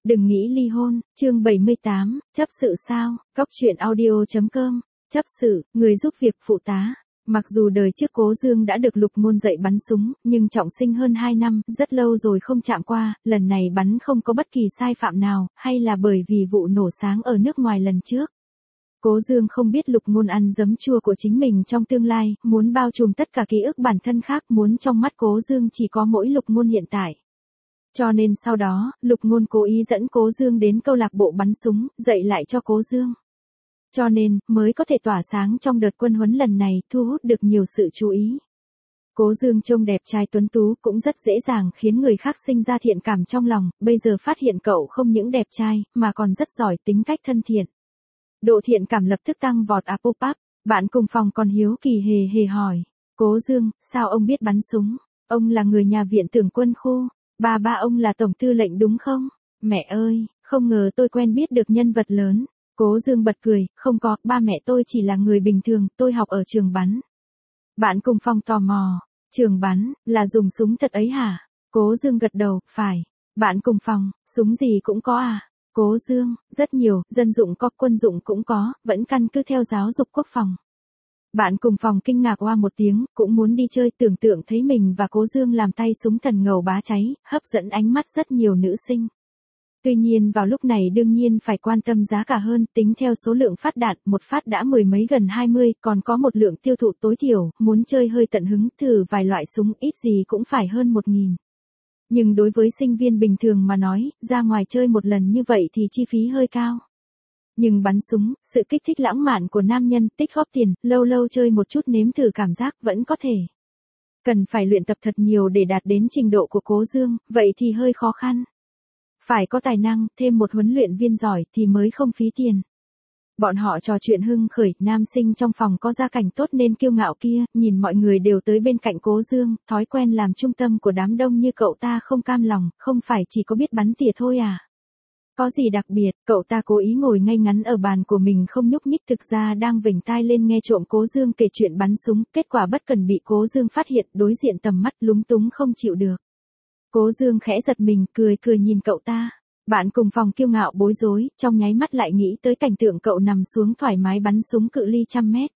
Đừng nghĩ ly hôn, chương 78, chấp sự sao, Cóc truyện audio.com, chấp sự, người giúp việc phụ tá. Mặc dù đời trước Cố Dương đã được Lục Ngôn dạy bắn súng, nhưng trọng sinh hơn 2 năm, rất lâu rồi không chạm qua, lần này bắn không có bất kỳ sai phạm nào, hay là bởi vì vụ nổ sáng ở nước ngoài lần trước. Cố Dương không biết Lục Ngôn ăn giấm chua của chính mình trong tương lai, muốn bao trùm tất cả ký ức bản thân khác, muốn trong mắt Cố Dương chỉ có mỗi Lục Ngôn hiện tại. Cho nên sau đó, Lục Ngôn cố ý dẫn Cố Dương đến câu lạc bộ bắn súng, dạy lại cho Cố Dương. Cho nên, mới có thể tỏa sáng trong đợt quân huấn lần này, thu hút được nhiều sự chú ý. Cố Dương trông đẹp trai tuấn tú cũng rất dễ dàng khiến người khác sinh ra thiện cảm trong lòng, bây giờ phát hiện cậu không những đẹp trai, mà còn rất giỏi tính cách thân thiện. Độ thiện cảm lập tức tăng vọt pop up, bạn cùng phòng còn hiếu kỳ hề hề hỏi. Cố Dương, sao ông biết bắn súng? Ông là người nhà viện tưởng quân khu. Ba ông là tổng tư lệnh đúng không? Mẹ ơi, không ngờ tôi quen biết được nhân vật lớn. Cố Dương bật cười, không có, ba mẹ tôi chỉ là người bình thường, tôi học ở trường bắn. Bạn cùng phòng tò mò, trường bắn, là dùng súng thật ấy hả? Cố Dương gật đầu, phải. Bạn cùng phòng, súng gì cũng có à? Cố Dương, rất nhiều, dân dụng có, quân dụng cũng có, vẫn căn cứ theo giáo dục quốc phòng. Bạn cùng phòng kinh ngạc oa một tiếng, cũng muốn đi chơi, tưởng tượng thấy mình và Cố Dương làm tay súng thần ngầu bá cháy, hấp dẫn ánh mắt rất nhiều nữ sinh. Tuy nhiên vào lúc này đương nhiên phải quan tâm giá cả hơn, tính theo số lượng phát đạn, một phát đã mười mấy gần 20, còn có một lượng tiêu thụ tối thiểu, muốn chơi hơi tận hứng, thử vài loại súng, ít gì cũng phải hơn 1.000. Nhưng đối với sinh viên bình thường mà nói, ra ngoài chơi một lần như vậy thì chi phí hơi cao. Nhưng bắn súng, sự kích thích lãng mạn của nam nhân, tích góp tiền, lâu lâu chơi một chút nếm thử cảm giác vẫn có thể. Cần phải luyện tập thật nhiều để đạt đến trình độ của Cố Dương, vậy thì hơi khó khăn. Phải có tài năng, thêm một huấn luyện viên giỏi thì mới không phí tiền. Bọn họ trò chuyện hưng khởi, nam sinh trong phòng có gia cảnh tốt nên kiêu ngạo kia, nhìn mọi người đều tới bên cạnh Cố Dương, thói quen làm trung tâm của đám đông như cậu ta không cam lòng, không phải chỉ có biết bắn tỉa thôi à? Có gì đặc biệt, cậu ta cố ý ngồi ngay ngắn ở bàn của mình không nhúc nhích, thực ra đang vểnh tai lên nghe trộm Cố Dương kể chuyện bắn súng, kết quả bất cần bị Cố Dương phát hiện, đối diện tầm mắt lúng túng không chịu được. Cố Dương khẽ giật mình, cười nhìn cậu ta. Bạn cùng phòng kiêu ngạo bối rối, trong nháy mắt lại nghĩ tới cảnh tượng cậu nằm xuống thoải mái bắn súng cự ly 100 mét.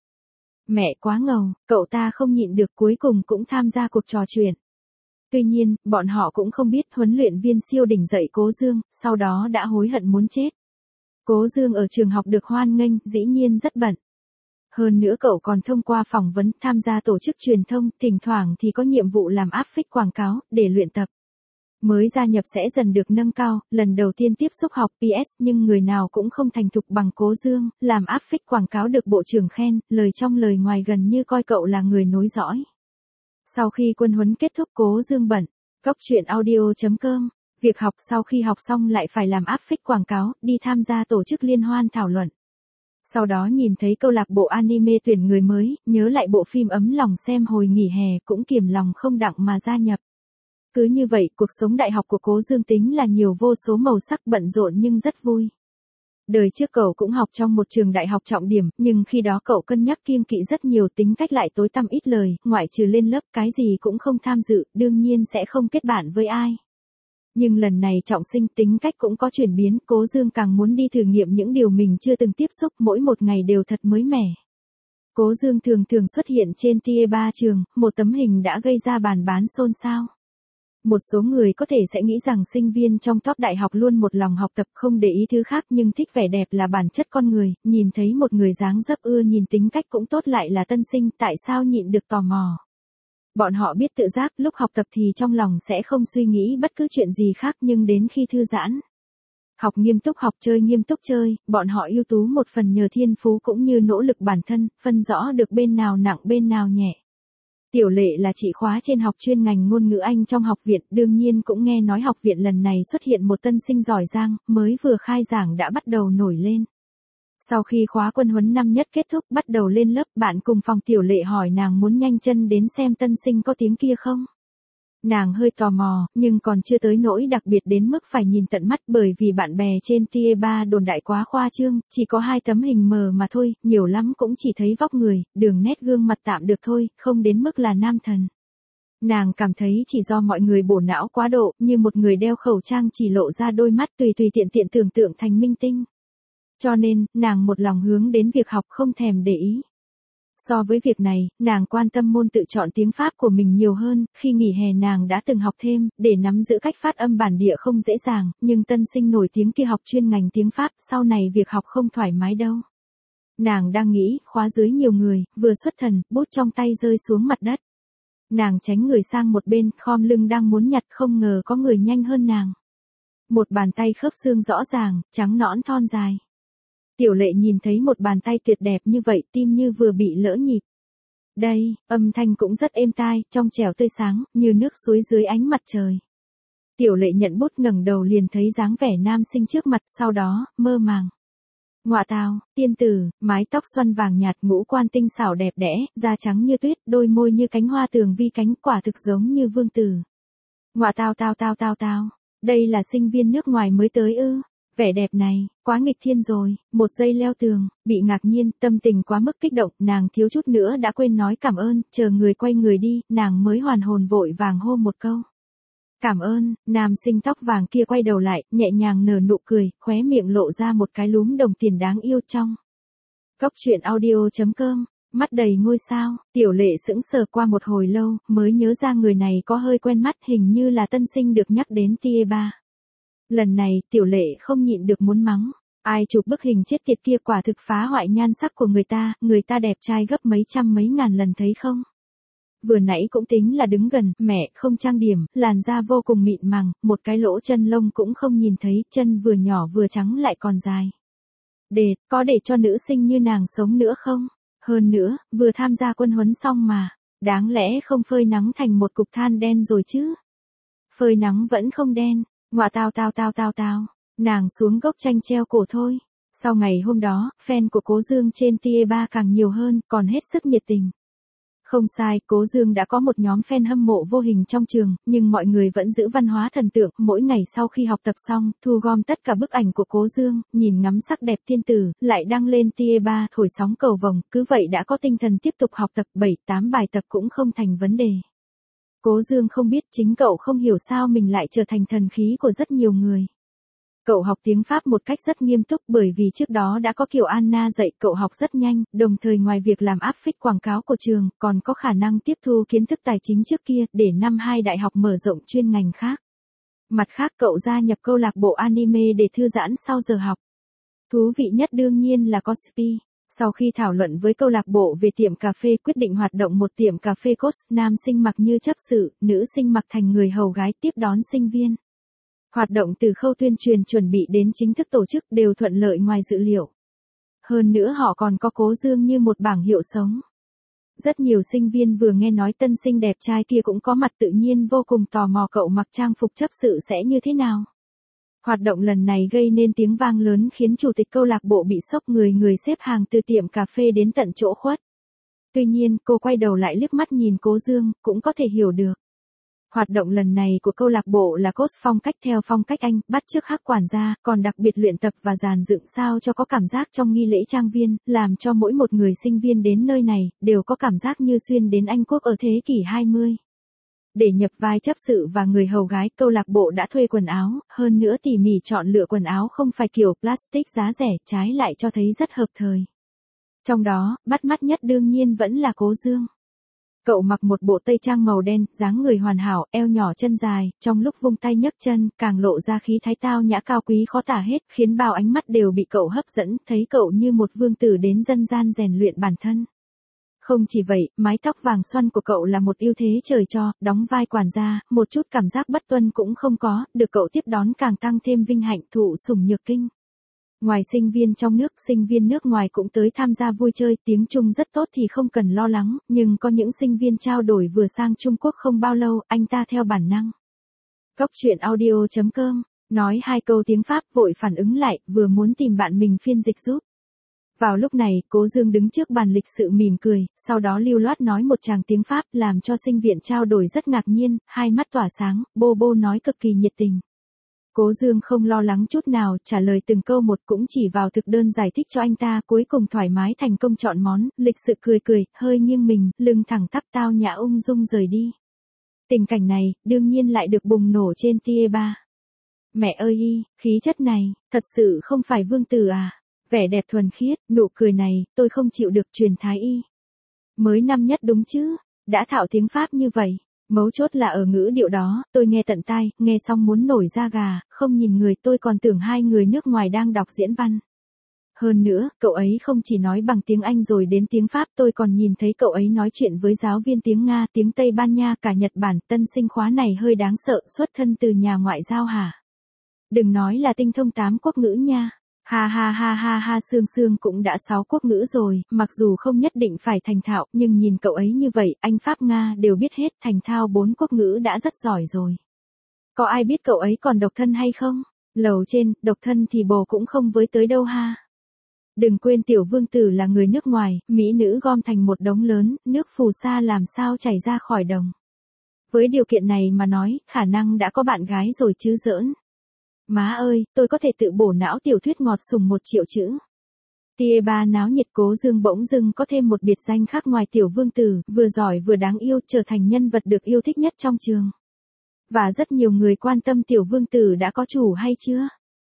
Mẹ quá ngầu, cậu ta không nhịn được cuối cùng cũng tham gia cuộc trò chuyện. Tuy nhiên, bọn họ cũng không biết huấn luyện viên siêu đỉnh dạy Cố Dương, sau đó đã hối hận muốn chết. Cố Dương ở trường học được hoan nghênh, dĩ nhiên rất bận. Hơn nữa cậu còn thông qua phỏng vấn, tham gia tổ chức truyền thông, thỉnh thoảng thì có nhiệm vụ làm áp phích quảng cáo, để luyện tập. Mới gia nhập sẽ dần được nâng cao, lần đầu tiên tiếp xúc học PS nhưng người nào cũng không thành thục bằng Cố Dương, làm áp phích quảng cáo được bộ trưởng khen, lời trong lời ngoài gần như coi cậu là người nối dõi. Sau khi quân huấn kết thúc Cố Dương bận, Cóc truyện audio.com, việc học sau khi học xong lại phải làm áp phích quảng cáo, đi tham gia tổ chức liên hoan thảo luận. Sau đó nhìn thấy câu lạc bộ anime tuyển người mới, nhớ lại bộ phim ấm lòng xem hồi nghỉ hè cũng kiềm lòng không đặng mà gia nhập. Cứ như vậy, cuộc sống đại học của Cố Dương tính là nhiều vô số màu sắc bận rộn nhưng rất vui. Đời trước cậu cũng học trong một trường đại học trọng điểm, nhưng khi đó cậu cân nhắc kiêng kỵ rất nhiều, tính cách lại tối tăm ít lời, ngoại trừ lên lớp cái gì cũng không tham dự, đương nhiên sẽ không kết bạn với ai. Nhưng lần này trọng sinh, tính cách cũng có chuyển biến, Cố Dương càng muốn đi thử nghiệm những điều mình chưa từng tiếp xúc, mỗi một ngày đều thật mới mẻ. Cố Dương thường xuất hiện trên tia 3 trường, một tấm hình đã gây ra bàn bán xôn xao. Một số người có thể sẽ nghĩ rằng sinh viên trong top đại học luôn một lòng học tập không để ý thứ khác, nhưng thích vẻ đẹp là bản chất con người, nhìn thấy một người dáng dấp ưa nhìn tính cách cũng tốt lại là tân sinh, tại sao nhịn được tò mò. Bọn họ biết tự giác, lúc học tập thì trong lòng sẽ không suy nghĩ bất cứ chuyện gì khác, nhưng đến khi thư giãn, học nghiêm túc học, chơi nghiêm túc chơi, bọn họ ưu tú một phần nhờ thiên phú cũng như nỗ lực bản thân, phân rõ được bên nào nặng bên nào nhẹ. Tiểu Lệ là chị khóa trên học chuyên ngành ngôn ngữ Anh trong học viện, đương nhiên cũng nghe nói học viện lần này xuất hiện một tân sinh giỏi giang, mới vừa khai giảng đã bắt đầu nổi lên. Sau khi khóa quân huấn năm nhất kết thúc bắt đầu lên lớp, bạn cùng phòng Tiểu Lệ hỏi nàng muốn nhanh chân đến xem tân sinh có tiếng kia không. Nàng hơi tò mò, nhưng còn chưa tới nỗi đặc biệt đến mức phải nhìn tận mắt, bởi vì bạn bè trên tia 3 đồn đại quá khoa trương, chỉ có 2 tấm hình mờ mà thôi, nhiều lắm cũng chỉ thấy vóc người, đường nét gương mặt tạm được thôi, không đến mức là nam thần. Nàng cảm thấy chỉ do mọi người bổ não quá độ, như một người đeo khẩu trang chỉ lộ ra đôi mắt tùy tùy tiện tiện tưởng tượng thành minh tinh. Cho nên, nàng một lòng hướng đến việc học không thèm để ý. So với việc này, nàng quan tâm môn tự chọn tiếng Pháp của mình nhiều hơn, khi nghỉ hè nàng đã từng học thêm, để nắm giữ cách phát âm bản địa không dễ dàng, nhưng tân sinh nổi tiếng kia học chuyên ngành tiếng Pháp, sau này việc học không thoải mái đâu. Nàng đang nghĩ, khóa dưới nhiều người, vừa xuất thần, bút trong tay rơi xuống mặt đất. Nàng tránh người sang một bên, khom lưng đang muốn nhặt, không ngờ có người nhanh hơn nàng. Một bàn tay khớp xương rõ ràng, trắng nõn thon dài. Tiểu Lệ nhìn thấy một bàn tay tuyệt đẹp như vậy, tim như vừa bị lỡ nhịp. Đây, âm thanh cũng rất êm tai, trong trẻo tươi sáng, như nước suối dưới ánh mặt trời. Tiểu Lệ nhận bút ngẩng đầu liền thấy dáng vẻ nam sinh trước mặt, sau đó, mơ màng. Ngọa tào, tiên tử, mái tóc xoăn vàng nhạt, ngũ quan tinh xảo đẹp đẽ, da trắng như tuyết, đôi môi như cánh hoa tường vi cánh, quả thực giống như vương tử. Ngọa tào, đây là sinh viên nước ngoài mới tới ư? Vẻ đẹp này, quá nghịch thiên rồi, một giây leo tường, bị ngạc nhiên, tâm tình quá mức kích động, nàng thiếu chút nữa đã quên nói cảm ơn, chờ người quay người đi, nàng mới hoàn hồn vội vàng hô một câu. Cảm ơn, nam sinh tóc vàng kia quay đầu lại, nhẹ nhàng nở nụ cười, khóe miệng lộ ra một cái lúm đồng tiền đáng yêu trong. Cốc truyện audio.com, mắt đầy ngôi sao, Tiểu Lệ sững sờ qua một hồi lâu, mới nhớ ra người này có hơi quen mắt, hình như là tân sinh được nhắc đến tia 3. Lần này, Tiểu Lệ không nhịn được muốn mắng. Ai chụp bức hình chết tiệt kia quả thực phá hoại nhan sắc của người ta đẹp trai gấp mấy trăm mấy ngàn lần thấy không? Vừa nãy cũng tính là đứng gần, mẹ, không trang điểm, làn da vô cùng mịn màng, một cái lỗ chân lông cũng không nhìn thấy, chân vừa nhỏ vừa trắng lại còn dài. Có để cho nữ sinh như nàng sống nữa không? Hơn nữa, vừa tham gia quân huấn xong mà, đáng lẽ không phơi nắng thành một cục than đen rồi chứ? Phơi nắng vẫn không đen. Ngọa tào, nàng xuống gốc chanh treo cổ thôi. Sau ngày hôm đó, fan của Cố Dương trên tia 3 càng nhiều hơn, còn hết sức nhiệt tình. Không sai, Cố Dương đã có một nhóm fan hâm mộ vô hình trong trường, nhưng mọi người vẫn giữ văn hóa thần tượng, mỗi ngày sau khi học tập xong, thu gom tất cả bức ảnh của Cố Dương, nhìn ngắm sắc đẹp tiên tử, lại đăng lên tia 3 thổi sóng cầu vồng, cứ vậy đã có tinh thần tiếp tục học tập 7-8 bài tập cũng không thành vấn đề. Cố Dương không biết, chính cậu không hiểu sao mình lại trở thành thần khí của rất nhiều người. Cậu học tiếng Pháp một cách rất nghiêm túc bởi vì trước đó đã có Kiều Anna dạy, cậu học rất nhanh, đồng thời ngoài việc làm áp phích quảng cáo của trường, còn có khả năng tiếp thu kiến thức tài chính trước kia, để năm 2 đại học mở rộng chuyên ngành khác. Mặt khác cậu gia nhập câu lạc bộ anime để thư giãn sau giờ học. Thú vị nhất đương nhiên là cosplay. Sau khi thảo luận với câu lạc bộ về tiệm cà phê, quyết định hoạt động một tiệm cà phê cos, nam sinh mặc như chấp sự, nữ sinh mặc thành người hầu gái tiếp đón sinh viên. Hoạt động từ khâu tuyên truyền chuẩn bị đến chính thức tổ chức đều thuận lợi ngoài dự liệu. Hơn nữa họ còn có Cố Dương như một bảng hiệu sống. Rất nhiều sinh viên vừa nghe nói tân sinh đẹp trai kia cũng có mặt tự nhiên vô cùng tò mò cậu mặc trang phục chấp sự sẽ như thế nào. Hoạt động lần này gây nên tiếng vang lớn khiến chủ tịch câu lạc bộ bị sốc, người xếp hàng từ tiệm cà phê đến tận chỗ khuất. Tuy nhiên, cô quay đầu lại liếc mắt nhìn Cố Dương, cũng có thể hiểu được. Hoạt động lần này của câu lạc bộ là cos phong cách theo phong cách Anh, bắt chước Hắc quản gia, còn đặc biệt luyện tập và dàn dựng sao cho có cảm giác trong nghi lễ trang viên, làm cho mỗi một người sinh viên đến nơi này, đều có cảm giác như xuyên đến Anh Quốc ở thế kỷ 20. Để nhập vai chấp sự và người hầu gái, câu lạc bộ đã thuê quần áo, hơn nữa tỉ mỉ chọn lựa quần áo không phải kiểu plastic giá rẻ, trái lại cho thấy rất hợp thời. Trong đó, bắt mắt nhất đương nhiên vẫn là Cố Dương. Cậu mặc một bộ tây trang màu đen, dáng người hoàn hảo, eo nhỏ chân dài, trong lúc vung tay nhấc chân, càng lộ ra khí thái tao nhã cao quý khó tả hết, khiến bao ánh mắt đều bị cậu hấp dẫn, thấy cậu như một vương tử đến dân gian rèn luyện bản thân. Không chỉ vậy, mái tóc vàng xoăn của cậu là một ưu thế trời cho, đóng vai quản gia, một chút cảm giác bất tuân cũng không có, được cậu tiếp đón càng tăng thêm vinh hạnh, thụ sủng nhược kinh. Ngoài sinh viên trong nước, sinh viên nước ngoài cũng tới tham gia vui chơi, tiếng Trung rất tốt thì không cần lo lắng, nhưng có những sinh viên trao đổi vừa sang Trung Quốc không bao lâu, anh ta theo bản năng. Cốc truyện audio.com, nói 2 câu tiếng Pháp vội phản ứng lại, vừa muốn tìm bạn mình phiên dịch giúp. Vào lúc này, Cố Dương đứng trước bàn lịch sự mỉm cười, sau đó lưu loát nói một tràng tiếng Pháp, làm cho sinh viện trao đổi rất ngạc nhiên, hai mắt tỏa sáng, bô nói cực kỳ nhiệt tình. Cố Dương không lo lắng chút nào, trả lời từng câu một, cũng chỉ vào thực đơn giải thích cho anh ta, cuối cùng thoải mái thành công chọn món, lịch sự cười, hơi nghiêng mình, lưng thẳng tắp tao nhã ung dung rời đi. Tình cảnh này, đương nhiên lại được bùng nổ trên TE3. Mẹ ơi khí chất này, thật sự không phải Vương Tử à. Vẻ đẹp thuần khiết, nụ cười này, tôi không chịu được truyền thái y. Mới năm nhất đúng chứ, đã thạo tiếng Pháp như vậy. Mấu chốt là ở ngữ điệu đó, tôi nghe tận tai, nghe xong muốn nổi da gà, không nhìn người tôi còn tưởng hai người nước ngoài đang đọc diễn văn. Hơn nữa, cậu ấy không chỉ nói bằng tiếng Anh rồi đến tiếng Pháp, tôi còn nhìn thấy cậu ấy nói chuyện với giáo viên tiếng Nga, tiếng Tây Ban Nha, cả Nhật Bản. Tân sinh khóa này hơi đáng sợ, xuất thân từ nhà ngoại giao hả? Đừng nói là tinh thông 8 quốc ngữ nha. Ha ha ha ha ha, Sương Sương cũng đã 6 quốc ngữ rồi, mặc dù không nhất định phải thành thạo, nhưng nhìn cậu ấy như vậy, Anh Pháp Nga đều biết hết, thành thạo 4 quốc ngữ đã rất giỏi rồi. Có ai biết cậu ấy còn độc thân hay không? Lầu trên, độc thân thì bồ cũng không với tới đâu ha. Đừng quên tiểu Vương Tử là người nước ngoài, mỹ nữ gom thành một đống lớn, nước phù sa làm sao chảy ra khỏi đồng. Với điều kiện này mà nói, khả năng đã có bạn gái rồi chứ giỡn. Má ơi, tôi có thể tự bổ não tiểu thuyết ngọt sùng 1 triệu chữ. TE3 náo nhiệt, Cố Dương bỗng dưng có thêm một biệt danh khác ngoài tiểu Vương Tử, vừa giỏi vừa đáng yêu, trở thành nhân vật được yêu thích nhất trong trường. Và rất nhiều người quan tâm tiểu Vương Tử đã có chủ hay chưa?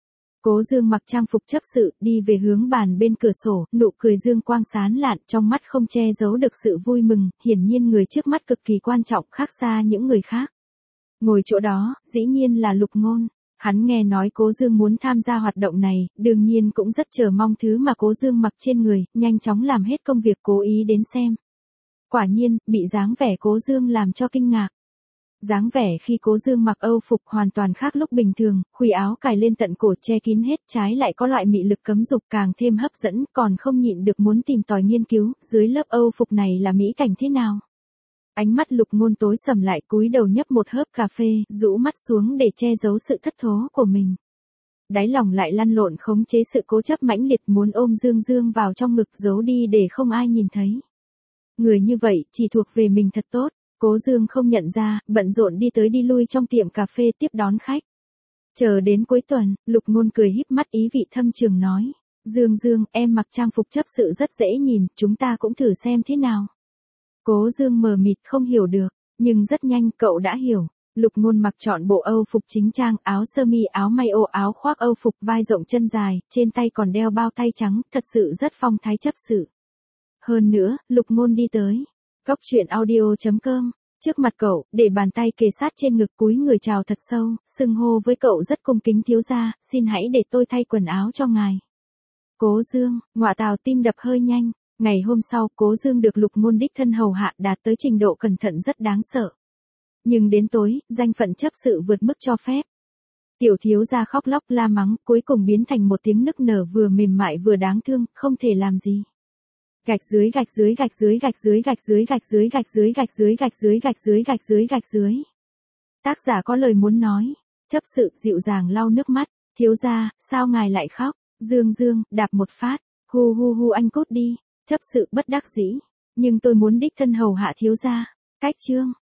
Cố Dương mặc trang phục chấp sự, đi về hướng bàn bên cửa sổ, nụ cười dương quang sáng lạn, trong mắt không che giấu được sự vui mừng, hiển nhiên người trước mắt cực kỳ quan trọng, khác xa những người khác. Ngồi chỗ đó, dĩ nhiên là Lục Ngôn. Hắn nghe nói Cố Dương muốn tham gia hoạt động này, đương nhiên cũng rất chờ mong thứ mà Cố Dương mặc trên người, nhanh chóng làm hết công việc cố ý đến xem. Quả nhiên, bị dáng vẻ Cố Dương làm cho kinh ngạc. Dáng vẻ khi Cố Dương mặc Âu phục hoàn toàn khác lúc bình thường, khuỷu áo cài lên tận cổ che kín hết, trái lại có loại mị lực cấm dục càng thêm hấp dẫn, còn không nhịn được muốn tìm tòi nghiên cứu, dưới lớp Âu phục này là mỹ cảnh thế nào. Ánh mắt Lục Ngôn tối sầm lại, cúi đầu nhấp một hớp cà phê, rũ mắt xuống để che giấu sự thất thố của mình. Đáy lòng lại lăn lộn khống chế sự cố chấp mãnh liệt muốn ôm Dương Dương vào trong ngực giấu đi để không ai nhìn thấy. Người như vậy, chỉ thuộc về mình thật tốt. Cố Dương không nhận ra, bận rộn đi tới đi lui trong tiệm cà phê tiếp đón khách. Chờ đến cuối tuần, Lục Ngôn cười híp mắt ý vị thâm trường nói. Dương Dương, em mặc trang phục chấp sự rất dễ nhìn, chúng ta cũng thử xem thế nào. Cố Dương mờ mịt không hiểu được, nhưng rất nhanh cậu đã hiểu. Lục Ngôn mặc trọn bộ Âu phục chính trang, áo sơ mi, áo may ô, áo khoác Âu phục vai rộng chân dài, trên tay còn đeo bao tay trắng, thật sự rất phong thái chấp sự. Hơn nữa, Lục Ngôn đi tới Góc Chuyện Audio.com, trước mặt cậu, để bàn tay kề sát trên ngực, cúi người chào thật sâu, xưng hô với cậu rất cung kính. Thiếu gia, xin hãy để tôi thay quần áo cho ngài. Cố Dương, ngọa tào, tim đập hơi nhanh. Ngày hôm sau, Cố Dương được Lục Ngôn đích thân hầu hạ, đạt tới trình độ cẩn thận rất đáng sợ. Nhưng đến tối, danh phận chấp sự vượt mức cho phép. Tiểu thiếu gia khóc lóc la mắng, cuối cùng biến thành một tiếng nức nở vừa mềm mại vừa đáng thương, không thể làm gì. Gạch dưới gạch dưới gạch dưới gạch dưới gạch dưới gạch dưới gạch dưới gạch dưới gạch dưới gạch dưới gạch dưới gạch dưới. Tác giả có lời muốn nói. Chấp sự dịu dàng lau nước mắt. Thiếu gia, sao ngài lại khóc? Dương Dương, đạp một phát. Hu hu hu, anh cút đi. Chấp sự bất đắc dĩ. Nhưng tôi muốn đích thân hầu hạ thiếu gia. Cách chương.